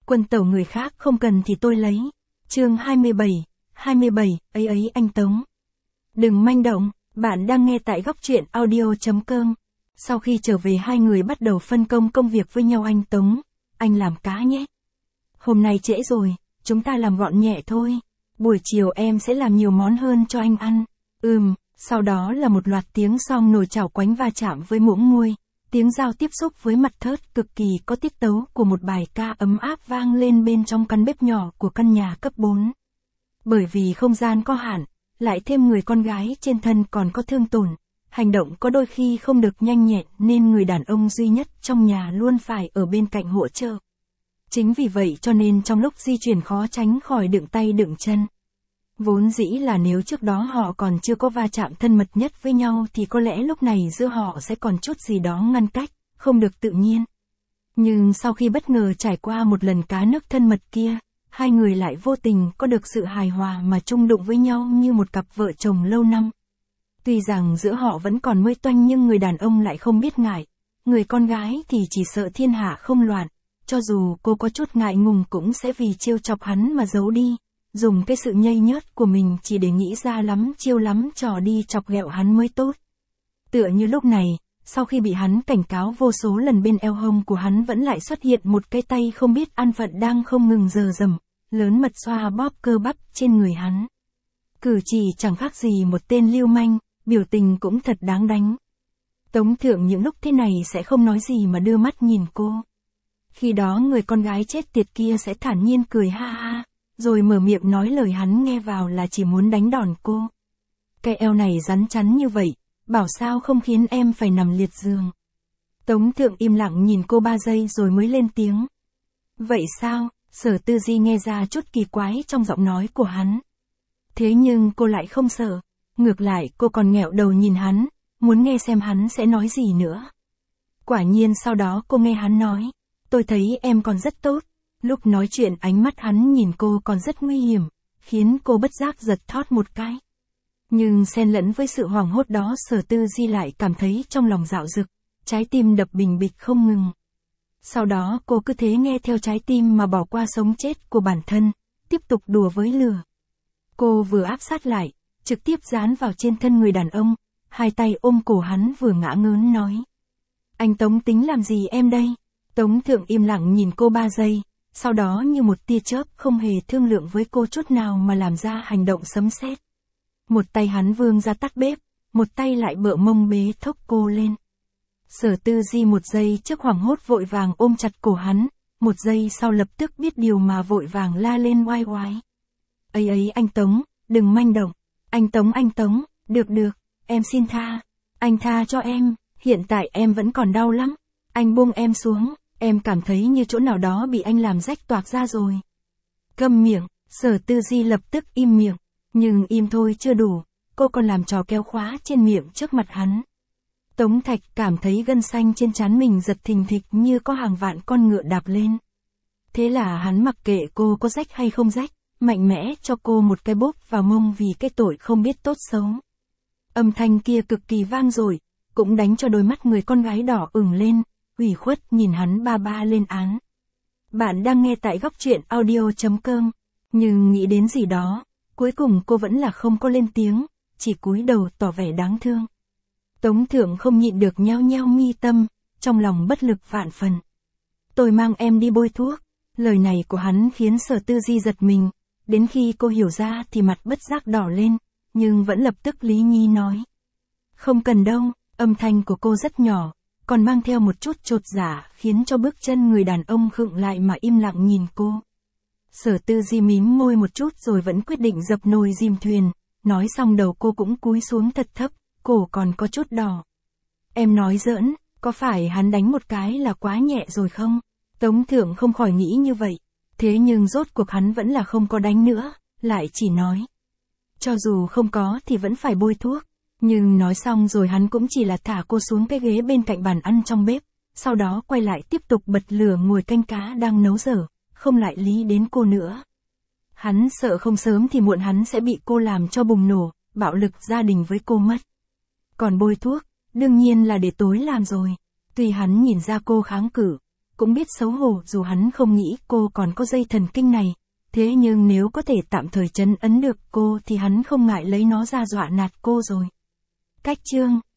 Quân tẩu người khác không cần thì tôi lấy. Chương 27, ấy anh Tống. Đừng manh động, bạn đang nghe tại góc truyện audio.com. Sau khi trở về hai người bắt đầu phân công công việc với nhau. Anh Tống, anh làm cá nhé. Hôm nay trễ rồi, chúng ta làm gọn nhẹ thôi. Buổi chiều em sẽ làm nhiều món hơn cho anh ăn. Sau đó là một loạt tiếng song nồi chảo quánh va chạm với muỗng nguôi. Tiếng dao tiếp xúc với mặt thớt cực kỳ có tiết tấu của một bài ca ấm áp vang lên bên trong căn bếp nhỏ của căn nhà cấp 4. Bởi vì không gian có hạn, lại thêm người con gái trên thân còn có thương tổn, hành động có đôi khi không được nhanh nhẹn nên người đàn ông duy nhất trong nhà luôn phải ở bên cạnh hỗ trợ. Chính vì vậy cho nên trong lúc di chuyển khó tránh khỏi đựng tay đựng chân. Vốn dĩ là nếu trước đó họ còn chưa có va chạm thân mật nhất với nhau thì có lẽ lúc này giữa họ sẽ còn chút gì đó ngăn cách, không được tự nhiên. Nhưng sau khi bất ngờ trải qua một lần cá nước thân mật kia, hai người lại vô tình có được sự hài hòa mà chung đụng với nhau như một cặp vợ chồng lâu năm. Tuy rằng giữa họ vẫn còn mới toanh nhưng người đàn ông lại không biết ngại, người con gái thì chỉ sợ thiên hạ không loạn, cho dù cô có chút ngại ngùng cũng sẽ vì trêu chọc hắn mà giấu đi. Dùng cái sự nhây nhớt của mình chỉ để nghĩ ra lắm chiêu lắm trò đi chọc ghẹo hắn mới tốt. Tựa như lúc này, sau khi bị hắn cảnh cáo vô số lần bên eo hông của hắn vẫn lại xuất hiện một cái tay không biết an phận đang không ngừng dờ dầm, lớn mật xoa bóp cơ bắp trên người hắn. Cử chỉ chẳng khác gì một tên lưu manh, biểu tình cũng thật đáng đánh. Tống Thượng những lúc thế này sẽ không nói gì mà đưa mắt nhìn cô. Khi đó người con gái chết tiệt kia sẽ thản nhiên cười ha ha. Rồi mở miệng nói lời hắn nghe vào là chỉ muốn đánh đòn cô. Cái eo này rắn chắn như vậy, bảo sao không khiến em phải nằm liệt giường. Tống Thượng im lặng nhìn cô 3 giây rồi mới lên tiếng. Vậy sao? Sở Tư Di nghe ra chút kỳ quái trong giọng nói của hắn. Thế nhưng cô lại không sợ. Ngược lại cô còn nghẹo đầu nhìn hắn, muốn nghe xem hắn sẽ nói gì nữa. Quả nhiên sau đó cô nghe hắn nói. Tôi thấy em còn rất tốt. Lúc nói chuyện ánh mắt hắn nhìn cô còn rất nguy hiểm, khiến cô bất giác giật thót một cái. Nhưng xen lẫn với sự hoảng hốt đó Sở Tư Di lại cảm thấy trong lòng dạo dực, trái tim đập bình bịch không ngừng. Sau đó cô cứ thế nghe theo trái tim mà bỏ qua sống chết của bản thân, tiếp tục đùa với lửa. Cô vừa áp sát lại, trực tiếp dán vào trên thân người đàn ông, hai tay ôm cổ hắn vừa ngã ngớn nói. Anh Tống tính làm gì em đây? Tống Thượng im lặng nhìn cô 3 giây. Sau đó như một tia chớp không hề thương lượng với cô chút nào mà làm ra hành động sấm sét. Một tay hắn vươn ra tắt bếp, một tay lại bợ mông bế thốc cô lên. Sở Tư Di một giây trước hoảng hốt vội vàng ôm chặt cổ hắn, một giây sau lập tức biết điều mà vội vàng la lên oai oái. Ấy anh Tống, đừng manh động. Anh Tống, được, em xin tha. Anh tha cho em, hiện tại em vẫn còn đau lắm. Anh buông em xuống. Em cảm thấy như chỗ nào đó bị anh làm rách toạc ra rồi. Câm miệng, Sở Tư Di lập tức im miệng. Nhưng im thôi chưa đủ, cô còn làm trò kéo khóa trên miệng trước mặt hắn. Tống Thạch cảm thấy gân xanh trên trán mình giật thình thịch như có hàng vạn con ngựa đạp lên. Thế là hắn mặc kệ cô có rách hay không rách, mạnh mẽ cho cô một cái bốp vào mông vì cái tội không biết tốt xấu. Âm thanh kia cực kỳ vang dội, cũng đánh cho đôi mắt người con gái đỏ ửng lên. Ủy khuất nhìn hắn ba lên án. Bạn đang nghe tại góc truyện audio.com. Nhưng nghĩ đến gì đó, cuối cùng cô vẫn là không có lên tiếng, chỉ cúi đầu tỏ vẻ đáng thương. Tống Thượng không nhịn được nheo nheo mi tâm, trong lòng bất lực vạn phần. Tôi mang em đi bôi thuốc. Lời này của hắn khiến Sở Tư Di giật mình, đến khi cô hiểu ra thì mặt bất giác đỏ lên, nhưng vẫn lập tức lý nhí nói. Không cần đâu, âm thanh của cô rất nhỏ. Còn mang theo một chút chột dạ khiến cho bước chân người đàn ông khựng lại mà im lặng nhìn cô. Sở Tư Di mím môi một chút rồi vẫn quyết định dập nồi dìm thuyền, nói xong đầu cô cũng cúi xuống thật thấp, cổ còn có chút đỏ. Em nói giỡn, có phải hắn đánh một cái là quá nhẹ rồi không? Tống Thượng không khỏi nghĩ như vậy, thế nhưng rốt cuộc hắn vẫn là không có đánh nữa, lại chỉ nói. Cho dù không có thì vẫn phải bôi thuốc. Nhưng nói xong rồi hắn cũng chỉ là thả cô xuống cái ghế bên cạnh bàn ăn trong bếp, sau đó quay lại tiếp tục bật lửa ngồi canh cá đang nấu dở, không lại lý đến cô nữa. Hắn sợ không sớm thì muộn hắn sẽ bị cô làm cho bùng nổ, bạo lực gia đình với cô mất. Còn bôi thuốc, đương nhiên là để tối làm rồi. Tuy hắn nhìn ra cô kháng cự, cũng biết xấu hổ dù hắn không nghĩ cô còn có dây thần kinh này. Thế nhưng nếu có thể tạm thời trấn ấn được cô thì hắn không ngại lấy nó ra dọa nạt cô rồi. Cách chương